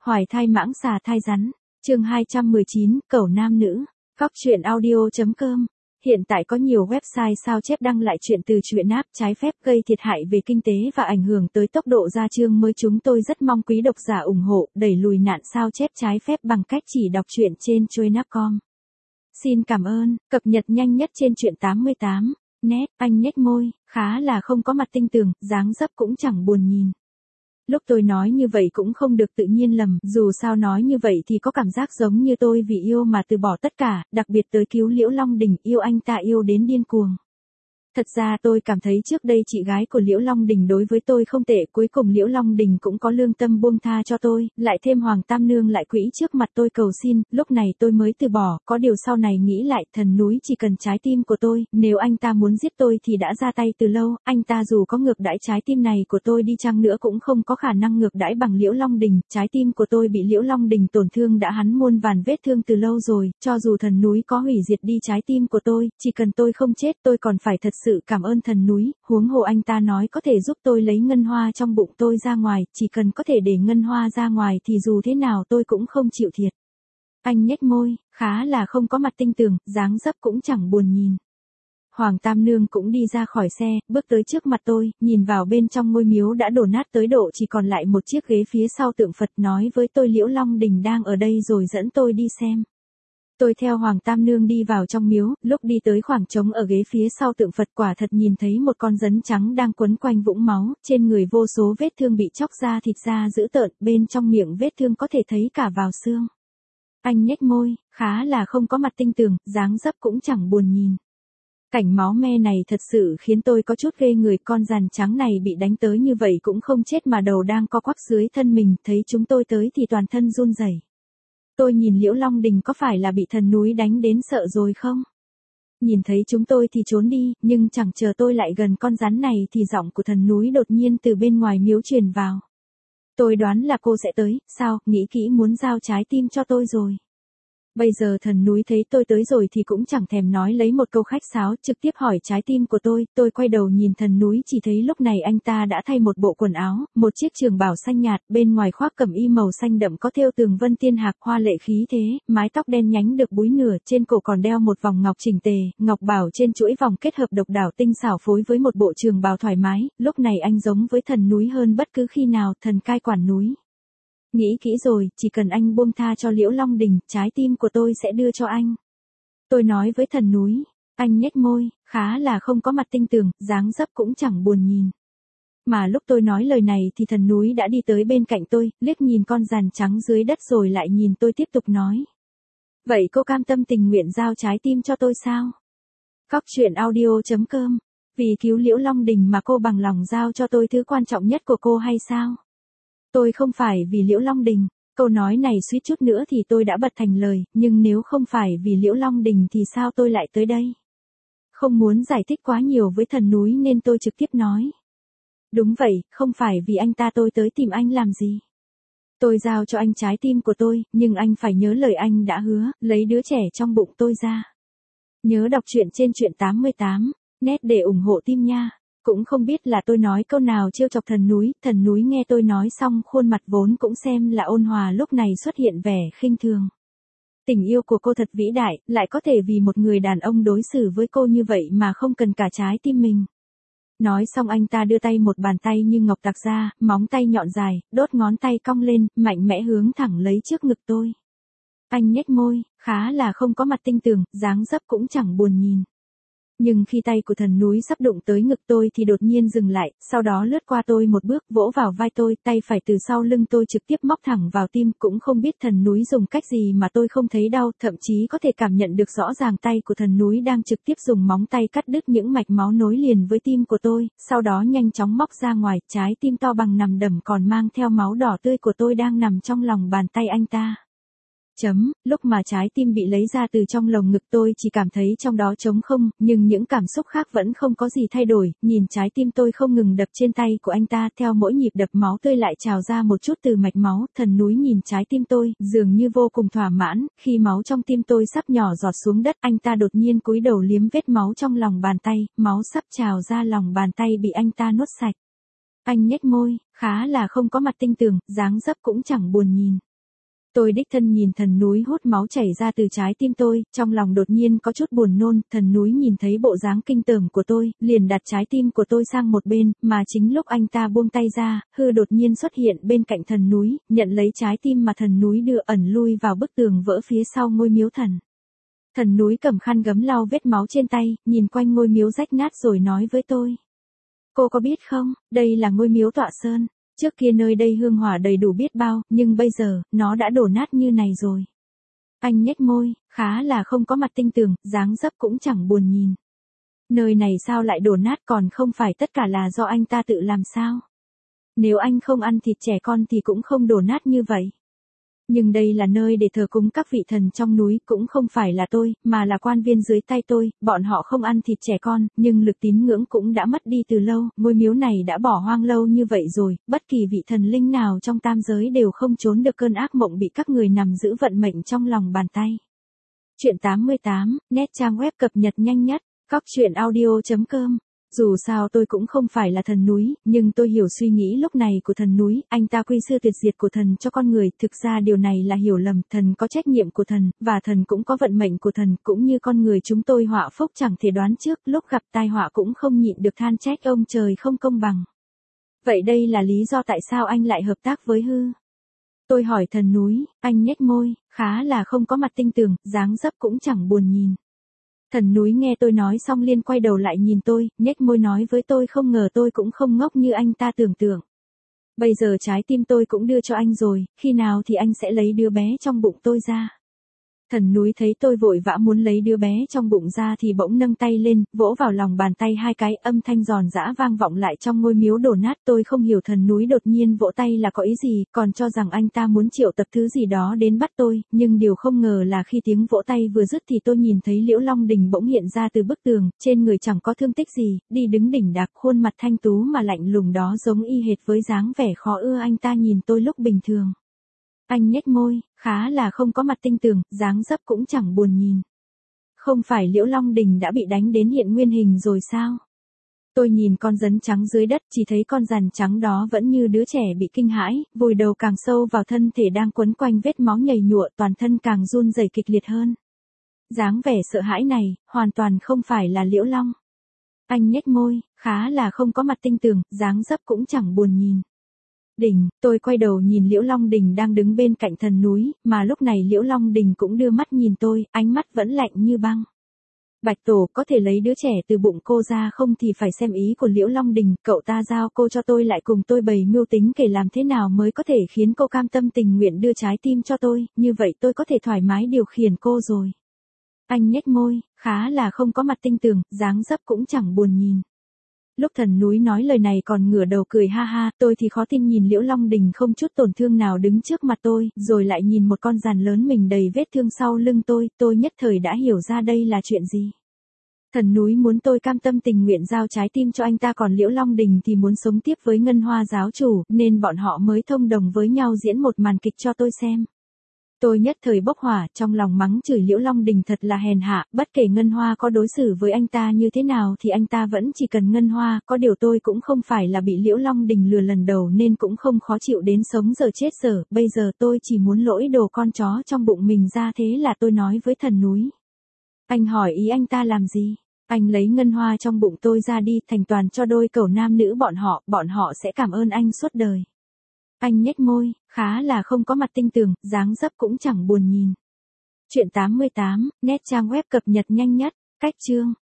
Hoài thai mãng xà thai rắn. Chương 219, cẩu nam nữ. Cóc truyện audio.com. Hiện tại có nhiều website sao chép đăng lại chuyện từ truyện app trái phép gây thiệt hại về kinh tế và ảnh hưởng tới tốc độ ra chương mới. Chúng tôi rất mong quý độc giả ủng hộ, đẩy lùi nạn sao chép trái phép bằng cách chỉ đọc truyện trên truyện.com. Xin cảm ơn, cập nhật nhanh nhất trên truyện 88. Net, anh nhếch môi, khá là không có mặt tinh tường, dáng dấp cũng chẳng buồn nhìn. Lúc tôi nói như vậy cũng không được tự nhiên lầm, dù sao nói như vậy thì có cảm giác giống như tôi vì yêu mà từ bỏ tất cả, đặc biệt tới cứu Liễu Long Đình, yêu anh ta yêu đến điên cuồng. Thật ra tôi cảm thấy trước đây chị gái của Liễu Long Đình đối với tôi không tệ, cuối cùng Liễu Long Đình cũng có lương tâm buông tha cho tôi, lại thêm Hoàng Tam Nương lại quỹ trước mặt tôi cầu xin, lúc này tôi mới từ bỏ, có điều sau này nghĩ lại, thần núi chỉ cần trái tim của tôi, nếu anh ta muốn giết tôi thì đã ra tay từ lâu, anh ta dù có ngược đãi trái tim này của tôi đi chăng nữa cũng không có khả năng ngược đãi bằng Liễu Long Đình, trái tim của tôi bị Liễu Long Đình tổn thương đã hắn muôn vàn vết thương từ lâu rồi, cho dù thần núi có hủy diệt đi trái tim của tôi, chỉ cần tôi không chết tôi còn phải thật sự cảm ơn thần núi, huống hồ anh ta nói có thể giúp tôi lấy ngân hoa trong bụng tôi ra ngoài, chỉ cần có thể để ngân hoa ra ngoài thì dù thế nào tôi cũng không chịu thiệt. Anh nhếch môi, khá là không có mặt tinh tường, dáng dấp cũng chẳng buồn nhìn. Hoàng Tam Nương cũng đi ra khỏi xe, bước tới trước mặt tôi, nhìn vào bên trong ngôi miếu đã đổ nát tới độ chỉ còn lại một chiếc ghế phía sau tượng Phật, nói với tôi Liễu Long Đình đang ở đây rồi dẫn tôi đi xem. Tôi theo Hoàng Tam Nương đi vào trong miếu, lúc đi tới khoảng trống ở ghế phía sau tượng Phật quả thật nhìn thấy một con rắn trắng đang quấn quanh vũng máu, trên người vô số vết thương bị chóc ra thịt da dữ tợn, bên trong miệng vết thương có thể thấy cả vào xương. Anh nhếch môi, khá là không có mặt tinh tường, dáng dấp cũng chẳng buồn nhìn. Cảnh máu me này thật sự khiến tôi có chút ghê người, con rắn trắng này bị đánh tới như vậy cũng không chết mà đầu đang co quắp dưới thân mình, thấy chúng tôi tới thì toàn thân run rẩy. Tôi nhìn Liễu Long Đình có phải là bị thần núi đánh đến sợ rồi không? Nhìn thấy chúng tôi thì trốn đi, nhưng chẳng chờ tôi lại gần con rắn này thì giọng của thần núi đột nhiên từ bên ngoài miếu truyền vào. Tôi đoán là cô sẽ tới, sao, nghĩ kỹ muốn giao trái tim cho tôi rồi. Bây giờ thần núi thấy tôi tới rồi thì cũng chẳng thèm nói lấy một câu khách sáo, trực tiếp hỏi trái tim của tôi quay đầu nhìn thần núi chỉ thấy lúc này anh ta đã thay một bộ quần áo, một chiếc trường bào xanh nhạt, bên ngoài khoác cẩm y màu xanh đậm có thêu tường vân tiên hạc hoa lệ khí thế, mái tóc đen nhánh được búi nửa, trên cổ còn đeo một vòng ngọc chỉnh tề, ngọc bảo trên chuỗi vòng kết hợp độc đáo tinh xảo phối với một bộ trường bào thoải mái, lúc này anh giống với thần núi hơn bất cứ khi nào, thần cai quản núi. Nghĩ kỹ rồi, chỉ cần anh buông tha cho Liễu Long Đình, trái tim của tôi sẽ đưa cho anh. Tôi nói với thần núi, anh nhếch môi, khá là không có mặt tinh tường, dáng dấp cũng chẳng buồn nhìn. Mà lúc tôi nói lời này thì thần núi đã đi tới bên cạnh tôi, liếc nhìn con rắn trắng dưới đất rồi lại nhìn tôi tiếp tục nói. Vậy cô cam tâm tình nguyện giao trái tim cho tôi sao? Cóc truyện audio.com. Vì cứu Liễu Long Đình mà cô bằng lòng giao cho tôi thứ quan trọng nhất của cô hay sao? Tôi không phải vì Liễu Long Đình, câu nói này suýt chút nữa thì tôi đã bật thành lời, nhưng nếu không phải vì Liễu Long Đình thì sao tôi lại tới đây? Không muốn giải thích quá nhiều với thần núi nên tôi trực tiếp nói. Đúng vậy, không phải vì anh ta tôi tới tìm anh làm gì. Tôi giao cho anh trái tim của tôi, nhưng anh phải nhớ lời anh đã hứa, lấy đứa trẻ trong bụng tôi ra. Nhớ đọc truyện trên truyện 88, net để ủng hộ team nha. Cũng không biết là tôi nói câu nào trêu chọc thần núi nghe tôi nói xong khuôn mặt vốn cũng xem là ôn hòa lúc này xuất hiện vẻ khinh thường. Tình yêu của cô thật vĩ đại, lại có thể vì một người đàn ông đối xử với cô như vậy mà không cần cả trái tim mình. Nói xong anh ta đưa tay một bàn tay như ngọc tạc ra, móng tay nhọn dài, đốt ngón tay cong lên, mạnh mẽ hướng thẳng lấy trước ngực tôi. Anh nhếch môi, khá là không có mặt tinh tường, dáng dấp cũng chẳng buồn nhìn. Nhưng khi tay của thần núi sắp đụng tới ngực tôi thì đột nhiên dừng lại, sau đó lướt qua tôi một bước vỗ vào vai tôi, tay phải từ sau lưng tôi trực tiếp móc thẳng vào tim, cũng không biết thần núi dùng cách gì mà tôi không thấy đau, thậm chí có thể cảm nhận được rõ ràng tay của thần núi đang trực tiếp dùng móng tay cắt đứt những mạch máu nối liền với tim của tôi, sau đó nhanh chóng móc ra ngoài, trái tim to bằng nằm đấm còn mang theo máu đỏ tươi của tôi đang nằm trong lòng bàn tay anh ta. Lúc mà trái tim bị lấy ra từ trong lồng ngực tôi chỉ cảm thấy trong đó trống không, nhưng những cảm xúc khác vẫn không có gì thay đổi, nhìn trái tim tôi không ngừng đập trên tay của anh ta, theo mỗi nhịp đập máu tươi lại trào ra một chút từ mạch máu, thần núi nhìn trái tim tôi, dường như vô cùng thỏa mãn, khi máu trong tim tôi sắp nhỏ giọt xuống đất, anh ta đột nhiên cúi đầu liếm vết máu trong lòng bàn tay, máu sắp trào ra lòng bàn tay bị anh ta nuốt sạch. Anh nhếch môi, khá là không có mặt tinh tường, dáng dấp cũng chẳng buồn nhìn. Tôi đích thân nhìn thần núi hút máu chảy ra từ trái tim tôi, trong lòng đột nhiên có chút buồn nôn, thần núi nhìn thấy bộ dáng kinh tởm của tôi, liền đặt trái tim của tôi sang một bên, mà chính lúc anh ta buông tay ra, Hư đột nhiên xuất hiện bên cạnh thần núi, nhận lấy trái tim mà thần núi đưa ẩn lui vào bức tường vỡ phía sau ngôi miếu thần. Thần núi cầm khăn gấm lau vết máu trên tay, nhìn quanh ngôi miếu rách nát rồi nói với tôi. Cô có biết không, đây là ngôi miếu tọa sơn. Trước kia nơi đây hương hỏa đầy đủ biết bao, nhưng bây giờ, nó đã đổ nát như này rồi. Anh nhếch môi, khá là không có mặt tinh tường, dáng dấp cũng chẳng buồn nhìn. Nơi này sao lại đổ nát, còn không phải tất cả là do anh ta tự làm sao? Nếu anh không ăn thịt trẻ con thì cũng không đổ nát như vậy. Nhưng đây là nơi để thờ cúng các vị thần trong núi, cũng không phải là tôi, mà là quan viên dưới tay tôi, bọn họ không ăn thịt trẻ con, nhưng lực tín ngưỡng cũng đã mất đi từ lâu, ngôi miếu này đã bỏ hoang lâu như vậy rồi, bất kỳ vị thần linh nào trong tam giới đều không trốn được cơn ác mộng bị các người nằm giữ vận mệnh trong lòng bàn tay. Chuyện 88, nét trang web cập nhật nhanh nhất, coctruyện.audio.com. Dù sao tôi cũng không phải là thần núi, nhưng tôi hiểu suy nghĩ lúc này của thần núi, anh ta quy sư tuyệt diệt của thần cho con người, thực ra điều này là hiểu lầm, thần có trách nhiệm của thần, và thần cũng có vận mệnh của thần, cũng như con người chúng tôi họa phúc chẳng thể đoán trước, lúc gặp tai họa cũng không nhịn được than trách ông trời không công bằng. Vậy đây là lý do tại sao anh lại hợp tác với Hư? Tôi hỏi thần núi, anh nhếch môi, khá là không có mặt tinh tường, dáng dấp cũng chẳng buồn nhìn. Thần núi nghe tôi nói xong liền quay đầu lại nhìn tôi, nhếch môi nói với tôi không ngờ tôi cũng không ngốc như anh ta tưởng tượng. Bây giờ trái tim tôi cũng đưa cho anh rồi, khi nào thì anh sẽ lấy đứa bé trong bụng tôi ra? Thần núi thấy tôi vội vã muốn lấy đứa bé trong bụng ra thì bỗng nâng tay lên, vỗ vào lòng bàn tay hai cái, âm thanh giòn giã vang vọng lại trong ngôi miếu đổ nát. Tôi không hiểu thần núi đột nhiên vỗ tay là có ý gì, còn cho rằng anh ta muốn triệu tập thứ gì đó đến bắt tôi, nhưng điều không ngờ là khi tiếng vỗ tay vừa dứt thì tôi nhìn thấy Liễu Long Đình bỗng hiện ra từ bức tường, trên người chẳng có thương tích gì, đi đứng đỉnh đạc, khuôn mặt thanh tú mà lạnh lùng đó giống y hệt với dáng vẻ khó ưa anh ta nhìn tôi lúc bình thường. Anh nhếch môi, khá là không có mặt tinh tường, dáng dấp cũng chẳng buồn nhìn. Không phải Liễu Long Đình đã bị đánh đến hiện nguyên hình rồi sao? Tôi nhìn con rắn trắng dưới đất, chỉ thấy con rắn trắng đó vẫn như đứa trẻ bị kinh hãi, vùi đầu càng sâu vào thân thể đang quấn quanh vết máu nhầy nhụa, toàn thân càng run rẩy kịch liệt hơn. Dáng vẻ sợ hãi này, hoàn toàn không phải là Liễu Long. Anh nhếch môi, khá là không có mặt tinh tường, dáng dấp cũng chẳng buồn nhìn. Đình, tôi quay đầu nhìn Liễu Long Đình đang đứng bên cạnh thần núi, mà lúc này Liễu Long Đình cũng đưa mắt nhìn tôi, ánh mắt vẫn lạnh như băng. Bạch Tổ, có thể lấy đứa trẻ từ bụng cô ra không thì phải xem ý của Liễu Long Đình, cậu ta giao cô cho tôi lại cùng tôi bày mưu tính kể làm thế nào mới có thể khiến cô cam tâm tình nguyện đưa trái tim cho tôi, như vậy tôi có thể thoải mái điều khiển cô rồi. Anh nhếch môi, khá là không có mặt tinh tường, dáng dấp cũng chẳng buồn nhìn. Lúc thần núi nói lời này còn ngửa đầu cười ha ha, tôi thì khó tin nhìn Liễu Long Đình không chút tổn thương nào đứng trước mặt tôi, rồi lại nhìn một con rắn lớn mình đầy vết thương sau lưng tôi nhất thời đã hiểu ra đây là chuyện gì. Thần núi muốn tôi cam tâm tình nguyện giao trái tim cho anh ta, còn Liễu Long Đình thì muốn sống tiếp với Ngân Hoa giáo chủ, nên bọn họ mới thông đồng với nhau diễn một màn kịch cho tôi xem. Tôi nhất thời bốc hỏa, trong lòng mắng chửi Liễu Long Đình thật là hèn hạ, bất kể Ngân Hoa có đối xử với anh ta như thế nào thì anh ta vẫn chỉ cần Ngân Hoa, có điều tôi cũng không phải là bị Liễu Long Đình lừa lần đầu nên cũng không khó chịu đến sống giờ chết giờ, bây giờ tôi chỉ muốn lỗi đồ con chó trong bụng mình ra, thế là tôi nói với thần núi. Anh hỏi ý anh ta làm gì? Anh lấy Ngân Hoa trong bụng tôi ra đi, thành toàn cho đôi cẩu nam nữ bọn họ sẽ cảm ơn anh suốt đời. Anh nhếch môi, khá là không có mặt tinh tường, dáng dấp cũng chẳng buồn nhìn. Chuyện 88, nét trang web cập nhật nhanh nhất, cách chương.